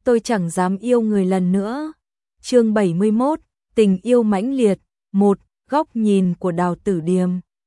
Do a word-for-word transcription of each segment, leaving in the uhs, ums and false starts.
tôi chẳng dám yêu người lần nữa. Chương bảy mươi mốt, tình yêu mãnh liệt. Một, góc nhìn của Đào Tử Điềm.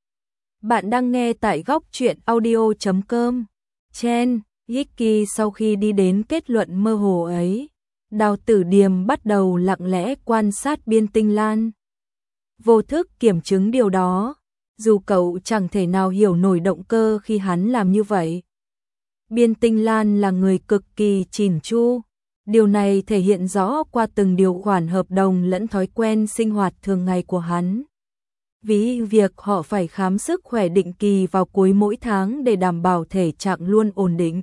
Bạn đang nghe tại góc truyện audio chấm com. Chen, Hickey sau khi đi đến kết luận mơ hồ ấy, Đào Tử Điềm bắt đầu lặng lẽ quan sát Biên Tinh Lan. Vô thức kiểm chứng điều đó, dù cậu chẳng thể nào hiểu nổi động cơ khi hắn làm như vậy. Biên Tinh Lan là người cực kỳ chỉn chu. Điều này thể hiện rõ qua từng điều khoản hợp đồng lẫn thói quen sinh hoạt thường ngày của hắn. Ví việc họ phải khám sức khỏe định kỳ vào cuối mỗi tháng để đảm bảo thể trạng luôn ổn định.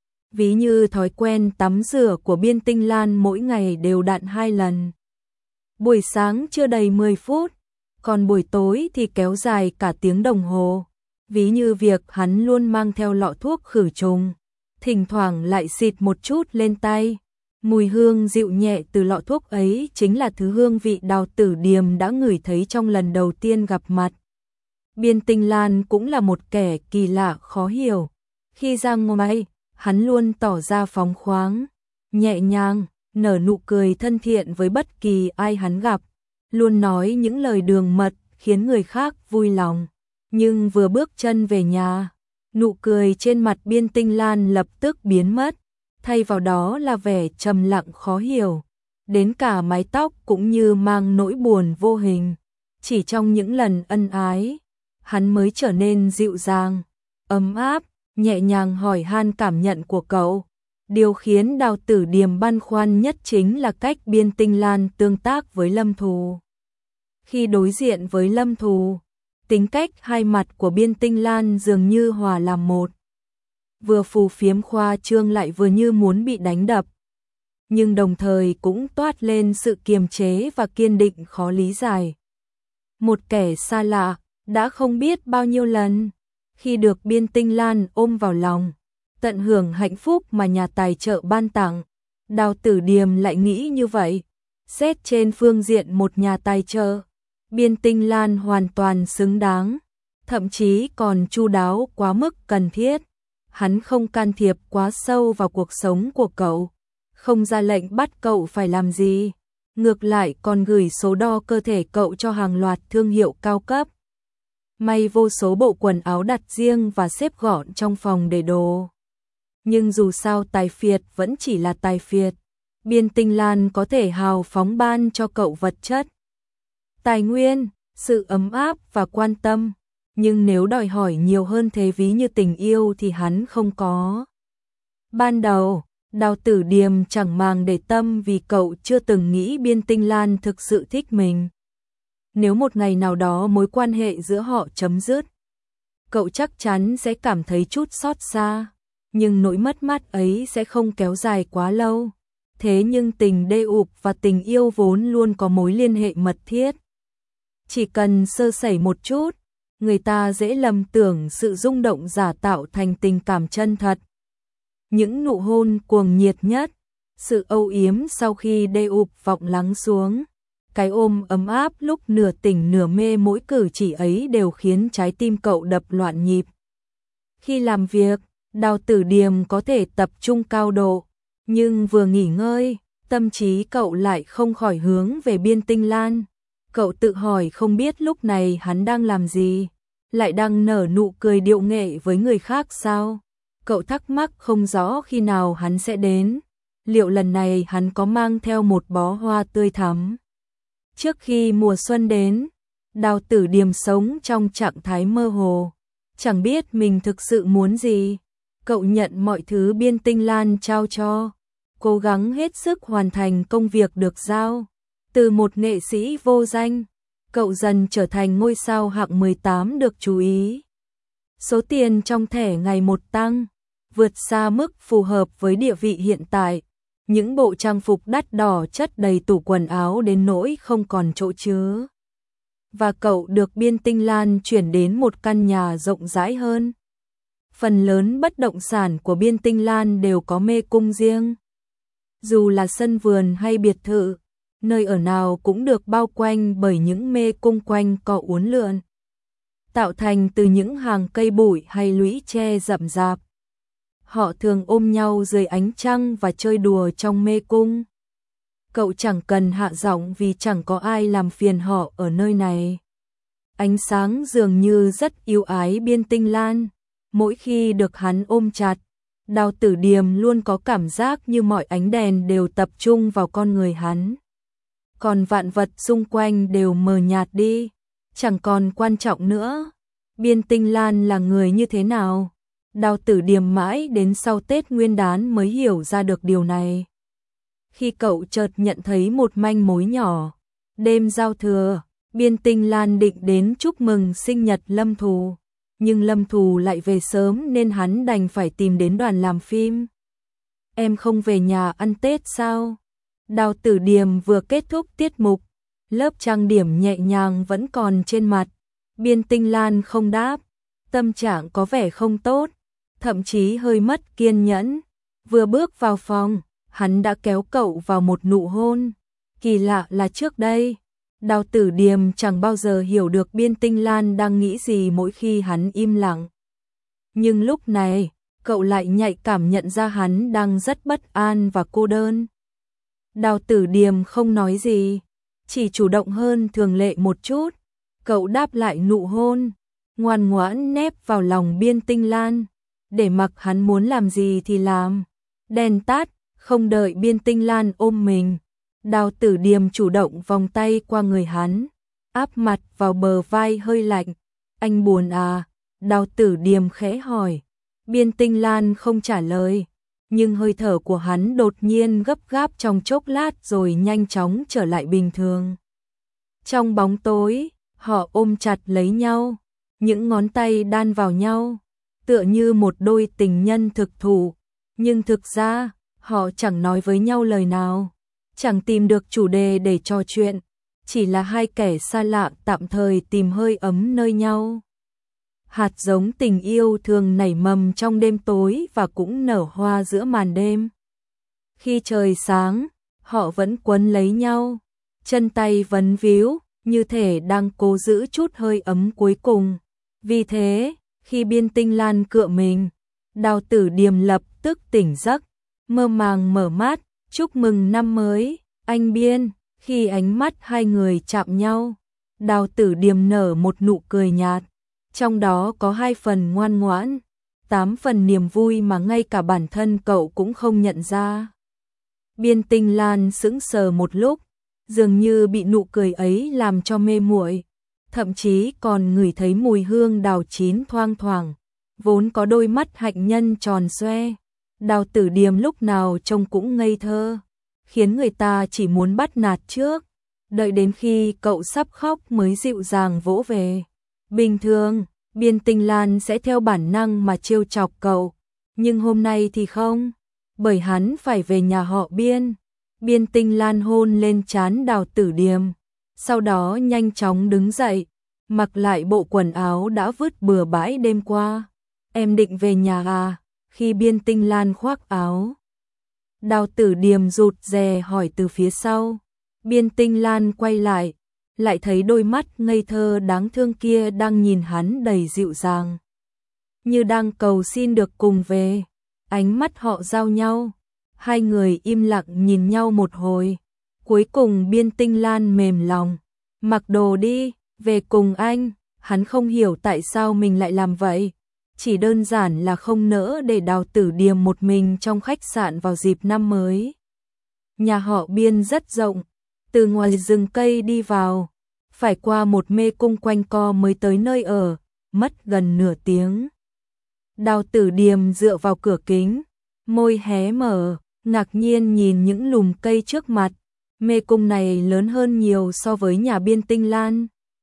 Ví như thói quen tắm rửa của Biên Tinh Lan mỗi ngày đều đặn hai lần. Buổi sáng chưa đầy mười phút, còn buổi tối thì kéo dài cả tiếng đồng hồ. Ví như việc hắn luôn mang theo lọ thuốc khử trùng, thỉnh thoảng lại xịt một chút lên tay. Mùi hương dịu nhẹ từ lọ thuốc ấy chính là thứ hương vị Đào Tử Điềm đã ngửi thấy trong lần đầu tiên gặp mặt. Biên Tinh Lan cũng là một kẻ kỳ lạ khó hiểu. Khi ra ngoài, hắn luôn tỏ ra phóng khoáng, nhẹ nhàng, nở nụ cười thân thiện với bất kỳ ai hắn gặp, luôn nói những lời đường mật khiến người khác vui lòng. Nhưng vừa bước chân về nhà, nụ cười trên mặt Biên Tinh Lan lập tức biến mất. Thay vào đó là vẻ trầm lặng khó hiểu, đến cả mái tóc cũng như mang nỗi buồn vô hình. Chỉ trong những lần ân ái, hắn mới trở nên dịu dàng, ấm áp, nhẹ nhàng hỏi han cảm nhận của cậu. Điều khiến Đào Tử Điềm băn khoăn nhất chính là cách Biên Tinh Lan tương tác với Lâm Thù. Khi đối diện với Lâm Thù, tính cách hai mặt của Biên Tinh Lan dường như hòa làm một. Vừa phù phiếm khoa trương lại vừa như muốn bị đánh đập, nhưng đồng thời cũng toát lên sự kiềm chế và kiên định khó lý giải. Một kẻ xa lạ, đã không biết bao nhiêu lần, khi được Biên Tinh Lan ôm vào lòng, tận hưởng hạnh phúc mà nhà tài trợ ban tặng, Đào Tử Điềm lại nghĩ như vậy. Xét trên phương diện một nhà tài trợ, Biên Tinh Lan hoàn toàn xứng đáng, thậm chí còn chu đáo quá mức cần thiết. Hắn không can thiệp quá sâu vào cuộc sống của cậu, không ra lệnh bắt cậu phải làm gì, ngược lại còn gửi số đo cơ thể cậu cho hàng loạt thương hiệu cao cấp. May vô số bộ quần áo đặt riêng và xếp gọn trong phòng để đồ. Nhưng dù sao tài phiệt vẫn chỉ là tài phiệt, Biên Tinh Lan có thể hào phóng ban cho cậu vật chất, tài nguyên, sự ấm áp và quan tâm. Nhưng nếu đòi hỏi nhiều hơn thế ví như tình yêu thì hắn không có. Ban đầu, Đào Tử Điềm chẳng màng để tâm vì cậu chưa từng nghĩ Biên Tinh Lan thực sự thích mình. Nếu một ngày nào đó mối quan hệ giữa họ chấm dứt, cậu chắc chắn sẽ cảm thấy chút xót xa. Nhưng nỗi mất mát ấy sẽ không kéo dài quá lâu. Thế nhưng tình đê ụp và tình yêu vốn luôn có mối liên hệ mật thiết. Chỉ cần sơ sẩy một chút, người ta dễ lầm tưởng sự rung động giả tạo thành tình cảm chân thật. Những nụ hôn cuồng nhiệt nhất, sự âu yếm sau khi đê ụp vọng lắng xuống, cái ôm ấm áp lúc nửa tỉnh nửa mê, mỗi cử chỉ ấy đều khiến trái tim cậu đập loạn nhịp. Khi làm việc, Đào Tử Điềm có thể tập trung cao độ, nhưng vừa nghỉ ngơi, tâm trí cậu lại không khỏi hướng về Biên Tinh Lan. Cậu tự hỏi không biết lúc này hắn đang làm gì, lại đang nở nụ cười điệu nghệ với người khác sao? Cậu thắc mắc không rõ khi nào hắn sẽ đến, liệu lần này hắn có mang theo một bó hoa tươi thắm. Trước khi mùa xuân đến, Đào Tử Điềm sống trong trạng thái mơ hồ, chẳng biết mình thực sự muốn gì. Cậu nhận mọi thứ Biên Tinh Lan trao cho, cố gắng hết sức hoàn thành công việc được giao. Từ một nghệ sĩ vô danh, cậu dần trở thành ngôi sao hạng mười tám được chú ý. Số tiền trong thẻ ngày một tăng, vượt xa mức phù hợp với địa vị hiện tại. Những bộ trang phục đắt đỏ chất đầy tủ quần áo đến nỗi không còn chỗ chứa. Và cậu được Biên Tinh Lan chuyển đến một căn nhà rộng rãi hơn. Phần lớn bất động sản của Biên Tinh Lan đều có mê cung riêng. Dù là sân vườn hay biệt thự, nơi ở nào cũng được bao quanh bởi những mê cung quanh co uốn lượn, tạo thành từ những hàng cây bụi hay lũy tre rậm rạp. họ thường ôm nhau dưới ánh trăng và chơi đùa trong mê cung. Cậu chẳng cần hạ giọng vì chẳng có ai làm phiền họ ở nơi này. Ánh sáng dường như rất yêu ái Biên Tinh Lan. Mỗi khi được hắn ôm chặt, Đào Tử Điềm luôn có cảm giác như mọi ánh đèn đều tập trung vào con người hắn. Còn vạn vật xung quanh đều mờ nhạt đi, chẳng còn quan trọng nữa. Biên Tinh Lan là người như thế nào? Đào Tử Điềm mãi đến sau Tết Nguyên đán mới hiểu ra được điều này. Khi cậu chợt nhận thấy một manh mối nhỏ, đêm giao thừa, Biên Tinh Lan định đến chúc mừng sinh nhật Lâm Thù, nhưng Lâm Thù lại về sớm nên hắn đành phải tìm đến đoàn làm phim. Em không về nhà ăn Tết sao? Đào Tử Điềm vừa kết thúc tiết mục, lớp trang điểm nhẹ nhàng vẫn còn trên mặt. Biên Tinh Lan không đáp, tâm trạng có vẻ không tốt, thậm chí hơi mất kiên nhẫn. Vừa bước vào phòng, hắn đã kéo cậu vào một nụ hôn. Kỳ lạ là trước đây, Đào Tử Điềm chẳng bao giờ hiểu được Biên Tinh Lan đang nghĩ gì mỗi khi hắn im lặng. Nhưng lúc này, cậu lại nhạy cảm nhận ra hắn đang rất bất an và cô đơn. Đào Tử Điềm không nói gì, chỉ chủ động hơn thường lệ một chút. Cậu đáp lại nụ hôn, ngoan ngoãn nép vào lòng Biên Tinh Lan, để mặc hắn muốn làm gì thì làm. Đèn tắt, không đợi Biên Tinh Lan ôm mình, Đào Tử Điềm chủ động vòng tay qua người hắn, áp mặt vào bờ vai hơi lạnh. Anh buồn à? Đào Tử Điềm khẽ hỏi. Biên Tinh Lan không trả lời, nhưng hơi thở của hắn đột nhiên gấp gáp trong chốc lát rồi nhanh chóng trở lại bình thường. Trong bóng tối, họ ôm chặt lấy nhau, những ngón tay đan vào nhau, tựa như một đôi tình nhân thực thụ. Nhưng thực ra, họ chẳng nói với nhau lời nào, chẳng tìm được chủ đề để trò chuyện, chỉ là hai kẻ xa lạ tạm thời tìm hơi ấm nơi nhau. Hạt giống tình yêu thường nảy mầm trong đêm tối và cũng nở hoa giữa màn đêm. Khi trời sáng, họ vẫn quấn lấy nhau, chân tay vấn víu, như thể đang cố giữ chút hơi ấm cuối cùng. Vì thế, khi Biên Tinh Lan cựa mình, Đào Tử Điềm lập tức tỉnh giấc, mơ màng mở mắt. Chúc mừng năm mới, anh Biên. Khi ánh mắt hai người chạm nhau, Đào Tử Điềm nở một nụ cười nhạt, trong đó có hai phần ngoan ngoãn, tám phần niềm vui mà ngay cả bản thân cậu cũng không nhận ra. Biên Tinh Lan sững sờ một lúc, dường như bị nụ cười ấy làm cho mê muội, thậm chí còn ngửi thấy mùi hương đào chín thoang thoảng, vốn có đôi mắt hạnh nhân tròn xoe. Đào Tử Điềm lúc nào trông cũng ngây thơ, khiến người ta chỉ muốn bắt nạt trước, đợi đến khi cậu sắp khóc mới dịu dàng vỗ về. Bình thường, Biên Tinh Lan sẽ theo bản năng mà trêu chọc cậu, nhưng hôm nay thì không, bởi hắn phải về nhà họ Biên. Biên Tinh Lan hôn lên trán Đào Tử Điềm, sau đó nhanh chóng đứng dậy, mặc lại bộ quần áo đã vứt bừa bãi đêm qua. Em định về nhà à? Khi Biên Tinh Lan khoác áo, Đào Tử Điềm rụt rè hỏi từ phía sau. Biên Tinh Lan quay lại, lại thấy đôi mắt ngây thơ đáng thương kia đang nhìn hắn đầy dịu dàng, như đang cầu xin được cùng về. Ánh mắt họ giao nhau, hai người im lặng nhìn nhau một hồi. Cuối cùng Biên Tinh Lan mềm lòng, mặc đồ đi, về cùng anh. Hắn không hiểu tại sao mình lại làm vậy, chỉ đơn giản là không nỡ để Đào Tử Điềm một mình trong khách sạn vào dịp năm mới. Nhà họ Biên rất rộng, từ ngoài rừng cây đi vào, phải qua một mê cung quanh co mới tới nơi ở, mất gần nửa tiếng. Đào Tử Điềm dựa vào cửa kính, môi hé mở, ngạc nhiên nhìn những lùm cây trước mặt. Mê cung này lớn hơn nhiều so với nhà Biên Tinh Lan.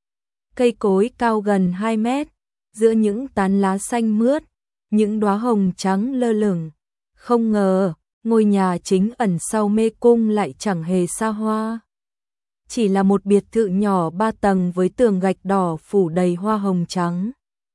Cây cối cao gần hai mét, giữa những tán lá xanh mướt, những đóa hồng trắng lơ lửng. Không ngờ, ngôi nhà chính ẩn sau mê cung lại chẳng hề xa hoa. Chỉ là một biệt thự nhỏ ba tầng với tường gạch đỏ phủ đầy hoa hồng trắng.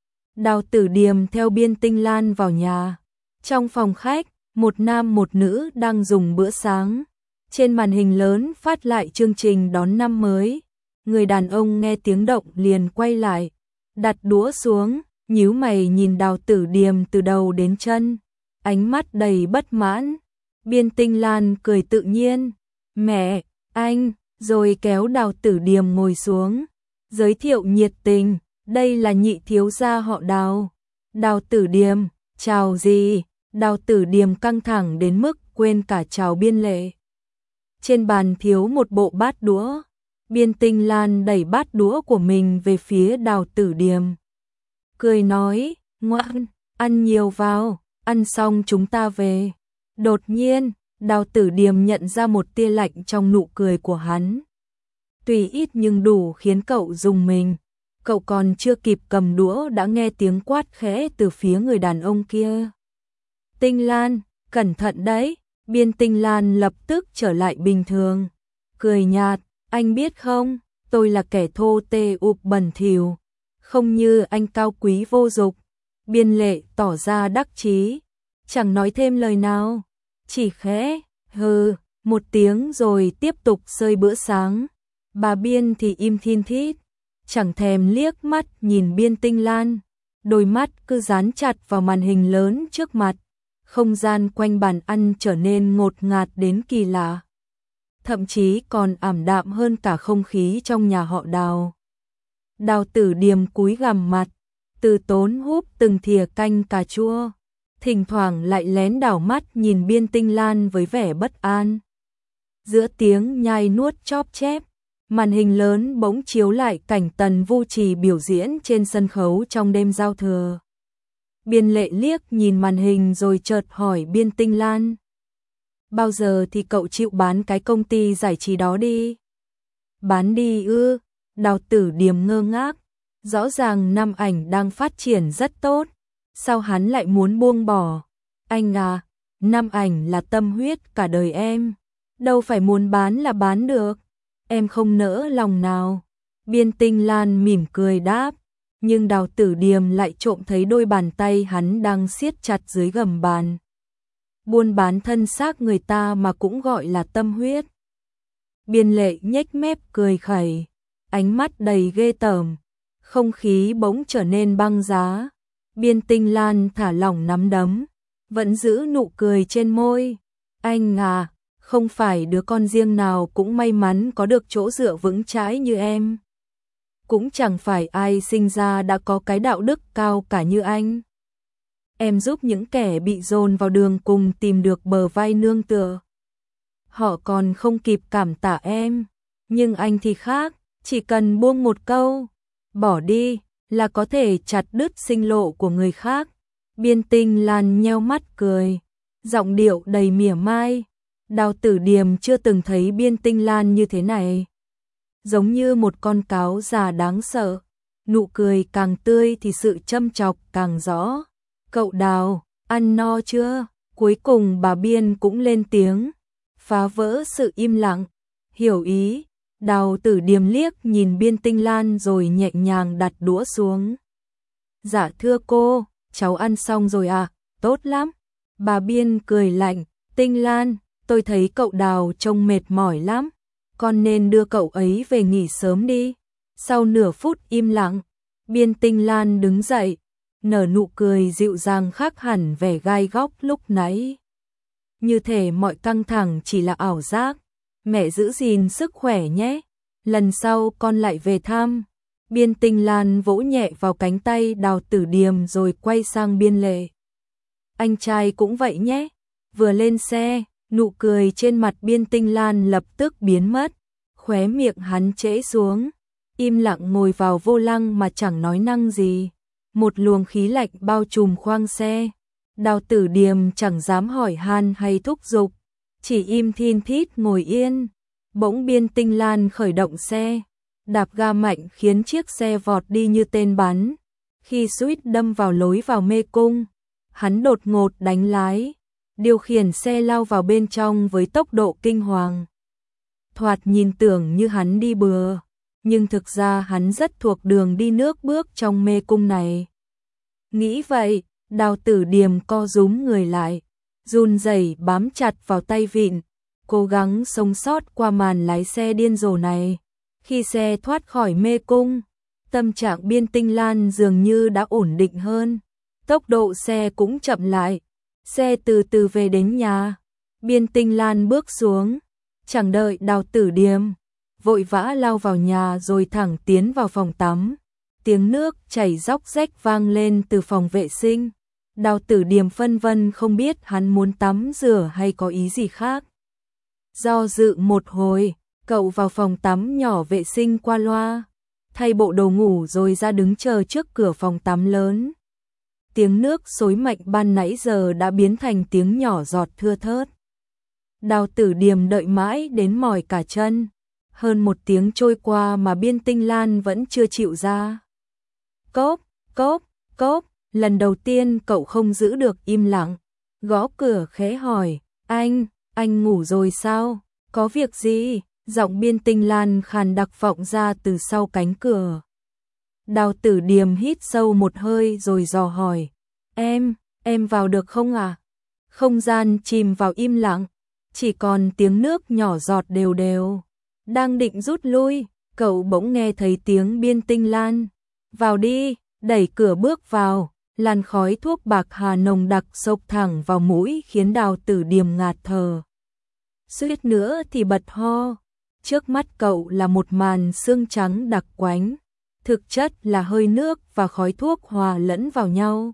Đào Tử Điềm theo Biên Tinh Lan vào nhà. Trong phòng khách, một nam một nữ đang dùng bữa sáng. Trên màn hình lớn phát lại chương trình đón năm mới. Người đàn ông nghe tiếng động liền quay lại, đặt đũa xuống, nhíu mày nhìn Đào Tử Điềm từ đầu đến chân. ánh mắt đầy bất mãn. Biên Tinh Lan cười tự nhiên, mẹ, anh, rồi kéo Đào Tử Điềm ngồi xuống, giới thiệu nhiệt tình, đây là nhị thiếu gia họ Đào. Đào Tử Điềm, chào gì? Đào Tử Điềm căng thẳng đến mức quên cả chào Biên Lệ. Trên bàn thiếu một bộ bát đũa, Biên Tinh Lan đẩy bát đũa của mình về phía Đào Tử Điềm. Cười nói, ngoan, ăn nhiều vào, ăn xong chúng ta về. Đột nhiên, Đào Tử Điềm nhận ra một tia lạnh trong nụ cười của hắn. Tuy ít nhưng đủ khiến cậu rùng mình. Cậu còn chưa kịp cầm đũa đã nghe tiếng quát khẽ từ phía người đàn ông kia. Tinh Lan, cẩn thận đấy. Biên Tinh Lan lập tức trở lại bình thường. Cười nhạt, anh biết không, tôi là kẻ thô tê ụp bẩn thỉu, không như anh cao quý vô dụng. Biên Lệ tỏ ra đắc chí, chẳng nói thêm lời nào, chỉ khẽ hừ một tiếng rồi tiếp tục xơi bữa sáng. Bà Biên thì im thin thít, chẳng thèm liếc mắt nhìn Biên Tinh Lan, đôi mắt cứ dán chặt vào màn hình lớn trước mặt. Không gian quanh bàn ăn trở nên ngột ngạt đến kỳ lạ, thậm chí còn ảm đạm hơn cả không khí trong nhà họ Đào. Đào Tử Điềm cúi gằm mặt, từ tốn húp từng thìa canh cà chua, thỉnh thoảng lại lén đảo mắt nhìn Biên Tinh Lan với vẻ bất an. Giữa tiếng nhai nuốt chóp chép, màn hình lớn bỗng chiếu lại cảnh Tần Vu Trì biểu diễn trên sân khấu trong đêm giao thừa. Biên Lệ liếc nhìn màn hình rồi chợt hỏi Biên Tinh Lan. Bao giờ thì cậu chịu bán cái công ty giải trí đó đi? Bán đi ư? Đào Tử Điềm ngơ ngác. Rõ ràng Nam Ảnh đang phát triển rất tốt, sao hắn lại muốn buông bỏ? Anh à, Nam Ảnh là tâm huyết cả đời em, đâu phải muốn bán là bán được. Em không nỡ lòng nào. Biên Tinh Lan mỉm cười đáp, nhưng Đào Tử Điềm lại trộm thấy đôi bàn tay hắn đang siết chặt dưới gầm bàn. Buôn bán thân xác người ta mà cũng gọi là tâm huyết. Biên Lệ nhếch mép cười khẩy, ánh mắt đầy ghê tởm. Không khí bỗng trở nên băng giá. Biên Tinh Lan thả lỏng nắm đấm, vẫn giữ nụ cười trên môi. Anh à, không phải đứa con riêng nào cũng may mắn có được chỗ dựa vững chãi như em. Cũng chẳng phải ai sinh ra đã có cái đạo đức cao cả như anh. Em giúp những kẻ bị dồn vào đường cùng tìm được bờ vai nương tựa. Họ còn không kịp cảm tạ em, nhưng anh thì khác, chỉ cần buông một câu, bỏ đi, là có thể chặt đứt sinh lộ của người khác. Biên Tinh Lan nheo mắt cười, giọng điệu đầy mỉa mai. Đào Tử Điềm chưa từng thấy Biên Tinh Lan như thế này, giống như một con cáo già đáng sợ. Nụ cười càng tươi thì sự châm chọc càng rõ. Cậu Đào, ăn no chưa? Cuối cùng bà Biên cũng lên tiếng, phá vỡ sự im lặng. Hiểu ý. Đào Tử Điềm liếc nhìn Biên Tinh Lan rồi nhẹ nhàng đặt đũa xuống. Dạ thưa cô, cháu ăn xong rồi à? Tốt lắm. Bà Biên cười lạnh, Tinh Lan, tôi thấy cậu Đào trông mệt mỏi lắm, con nên đưa cậu ấy về nghỉ sớm đi. Sau nửa phút im lặng, Biên Tinh Lan đứng dậy, nở nụ cười dịu dàng khác hẳn vẻ gai góc lúc nãy. Như thể mọi căng thẳng chỉ là ảo giác. Mẹ giữ gìn sức khỏe nhé, lần sau con lại về thăm. Biên Tinh Lan vỗ nhẹ vào cánh tay Đào Tử Điềm rồi quay sang Biên Lệ. Anh trai cũng vậy nhé. Vừa lên xe, nụ cười trên mặt Biên Tinh Lan lập tức biến mất, khóe miệng hắn trễ xuống, im lặng ngồi vào vô lăng mà chẳng nói năng gì. Một luồng khí lạnh bao trùm khoang xe. Đào Tử Điềm chẳng dám hỏi han hay thúc giục, chỉ im thin thít ngồi yên. Bỗng Biên Tinh Lan khởi động xe, đạp ga mạnh khiến chiếc xe vọt đi như tên bắn. Khi suýt đâm vào lối vào mê cung, hắn đột ngột đánh lái, điều khiển xe lao vào bên trong với tốc độ kinh hoàng. Thoạt nhìn tưởng như hắn đi bừa, nhưng thực ra hắn rất thuộc đường đi nước bước trong mê cung này. Nghĩ vậy, Đào Tử Điềm co rúm người lại, run rẩy bám chặt vào tay vịn, cố gắng sống sót qua màn lái xe điên rồ này. Khi xe thoát khỏi mê cung, tâm trạng Biên Tinh Lan dường như đã ổn định hơn, tốc độ xe cũng chậm lại. Xe từ từ về đến nhà, Biên Tinh Lan bước xuống, chẳng đợi Đào Tử Điềm, vội vã lao vào nhà rồi thẳng tiến vào phòng tắm. Tiếng nước chảy róc rách vang lên từ phòng vệ sinh. Đào Tử Điềm phân vân không biết hắn muốn tắm rửa hay có ý gì khác. Do dự một hồi, cậu vào phòng tắm nhỏ vệ sinh qua loa, thay bộ đồ ngủ rồi ra đứng chờ trước cửa phòng tắm lớn. Tiếng nước xối mạnh ban nãy giờ đã biến thành tiếng nhỏ giọt thưa thớt. Đào Tử Điềm đợi mãi đến mỏi cả chân. Hơn một tiếng trôi qua mà Biên Tinh Lan vẫn chưa chịu ra. Cốp, cốp, cốp, lần đầu tiên cậu không giữ được im lặng. Gõ cửa khẽ hỏi, anh, anh ngủ rồi sao? Có việc gì? Giọng Biên Tinh Lan khàn đặc vọng ra từ sau cánh cửa. Đào Tử Điềm hít sâu một hơi rồi dò hỏi, em, em vào được không à? Không gian chìm vào im lặng, chỉ còn tiếng nước nhỏ giọt đều đều. Đang định rút lui, cậu bỗng nghe thấy tiếng Biên Tinh Lan. Vào đi, đẩy cửa bước vào, làn khói thuốc bạc hà nồng đặc xộc thẳng vào mũi khiến Đào Tử Điềm ngạt thở. Suýt nữa thì bật ho. Trước mắt cậu là một màn sương trắng đặc quánh, thực chất là hơi nước và khói thuốc hòa lẫn vào nhau.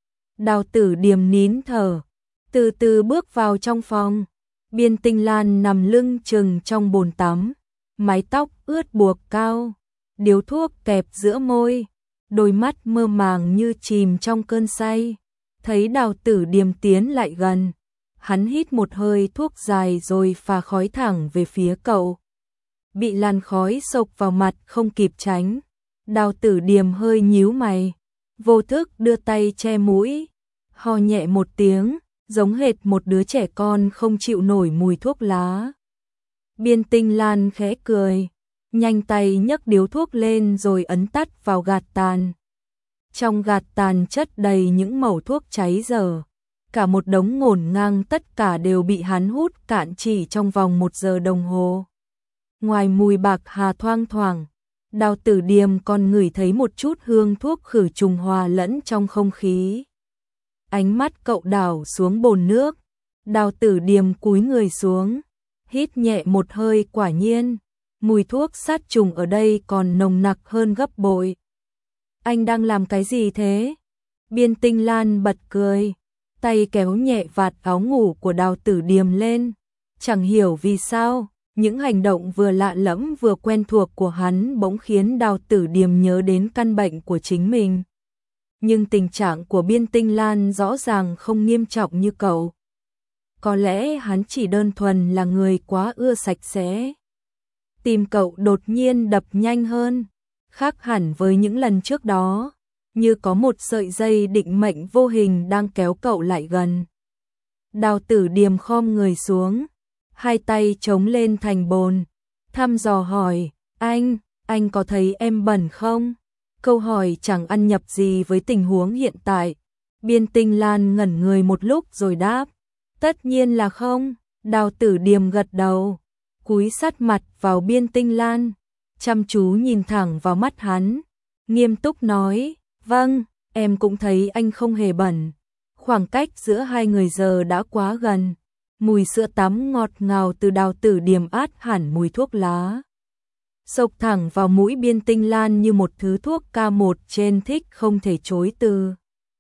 Đào Tử Điềm nín thở, từ từ bước vào trong phòng. Biên Tinh Lan nằm lưng chừng trong bồn tắm, mái tóc ướt buộc cao, điếu thuốc kẹp giữa môi, đôi mắt mơ màng như chìm trong cơn say. Thấy Đào Tử Điềm tiến lại gần, hắn hít một hơi thuốc dài rồi phả khói thẳng về phía cậu. Bị làn khói xộc vào mặt không kịp tránh, Đào Tử Điềm hơi nhíu mày, vô thức đưa tay che mũi, ho nhẹ một tiếng, giống hệt một đứa trẻ con không chịu nổi mùi thuốc lá. Biên Tinh Lan khẽ cười, nhanh tay nhấc điếu thuốc lên rồi ấn tắt vào gạt tàn. Trong gạt tàn chất đầy những mẩu thuốc cháy dở, cả một đống ngổn ngang, tất cả đều bị hắn hút cạn chỉ trong vòng một giờ đồng hồ. Ngoài mùi bạc hà thoang thoảng, Đào Tử Điềm còn ngửi thấy một chút hương thuốc khử trùng hòa lẫn trong không khí. Ánh mắt cậu đảo xuống bồn nước, Đào Tử Điềm cúi người xuống, hít nhẹ một hơi, quả nhiên, mùi thuốc sát trùng ở đây còn nồng nặc hơn gấp bội. Anh đang làm cái gì thế? Biên Tinh Lan bật cười, tay kéo nhẹ vạt áo ngủ của Đào Tử Điềm lên. Chẳng hiểu vì sao, những hành động vừa lạ lẫm vừa quen thuộc của hắn bỗng khiến Đào Tử Điềm nhớ đến căn bệnh của chính mình. Nhưng tình trạng của Biên Tinh Lan rõ ràng không nghiêm trọng như cậu. Có lẽ hắn chỉ đơn thuần là người quá ưa sạch sẽ. Tim cậu đột nhiên đập nhanh hơn, khác hẳn với những lần trước đó, như có một sợi dây định mệnh vô hình đang kéo cậu lại gần. Đào Tử Điềm khom người xuống, hai tay chống lên thành bồn, thăm dò hỏi, anh, anh có thấy em bẩn không? Câu hỏi chẳng ăn nhập gì với tình huống hiện tại. Biên Tinh Lan ngẩn người một lúc rồi đáp, tất nhiên là không. Đào Tử Điềm gật đầu, cúi sát mặt vào Biên Tinh Lan, chăm chú nhìn thẳng vào mắt hắn, nghiêm túc nói, vâng, em cũng thấy anh không hề bẩn. Khoảng cách giữa hai người giờ đã quá gần, mùi sữa tắm ngọt ngào từ Đào Tử Điềm át hẳn mùi thuốc lá, xộc thẳng vào mũi Biên Tinh Lan như một thứ thuốc ca một trên thích không thể chối từ.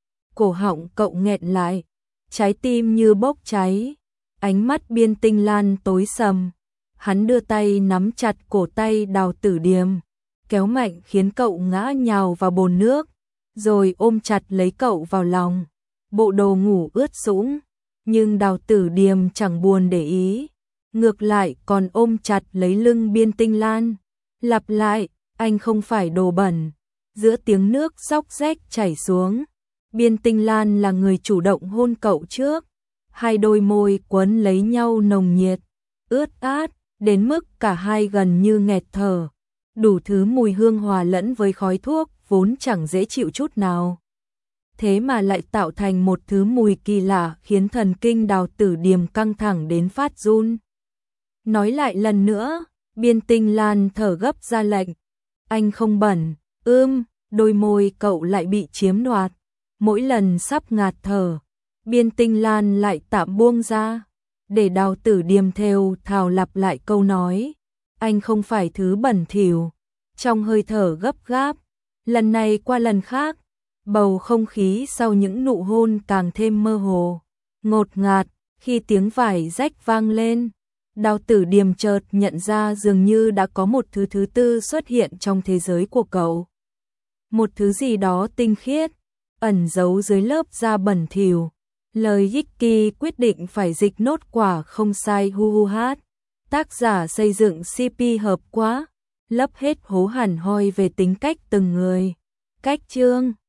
Cổ họng cậu nghẹn lại, trái tim như bốc cháy, ánh mắt Biên Tinh Lan tối sầm. Hắn đưa tay nắm chặt cổ tay Đào Tử Điềm, kéo mạnh khiến cậu ngã nhào vào bồn nước, rồi ôm chặt lấy cậu vào lòng. Bộ đồ ngủ ướt sũng, nhưng Đào Tử Điềm chẳng buồn để ý, ngược lại còn ôm chặt lấy lưng Biên Tinh Lan, lặp lại, anh không phải đồ bẩn. Giữa tiếng nước róc rách chảy xuống, Biên Tinh Lan là người chủ động hôn cậu trước, hai đôi môi quấn lấy nhau nồng nhiệt, ướt át, đến mức cả hai gần như nghẹt thở. Đủ thứ mùi hương hòa lẫn với khói thuốc vốn chẳng dễ chịu chút nào, thế mà lại tạo thành một thứ mùi kỳ lạ khiến thần kinh Đào Tử Điềm căng thẳng đến phát run. Nói lại lần nữa, Biên Tinh Lan thở gấp ra lệnh, anh không bẩn. Ưm, đôi môi cậu lại bị chiếm đoạt, mỗi lần sắp ngạt thở, Biên Tinh Lan lại tạm buông ra, để Đào Tử Điềm thều thào lặp lại câu nói, anh không phải thứ bẩn thỉu. Trong hơi thở gấp gáp, lần này qua lần khác, bầu không khí sau những nụ hôn càng thêm mơ hồ, ngột ngạt. Khi tiếng vải rách vang lên, Đào Tử Điềm chợt nhận ra dường như đã có một thứ thứ tư xuất hiện trong thế giới của cậu. Một thứ gì đó tinh khiết, ẩn giấu dưới lớp da bẩn thỉu. Lời Yiki quyết định phải dịch nốt quả không sai hu hu hát. Tác giả xây dựng xê pê hợp quá, lấp hết hố hẳn hoi về tính cách từng người. Cách chương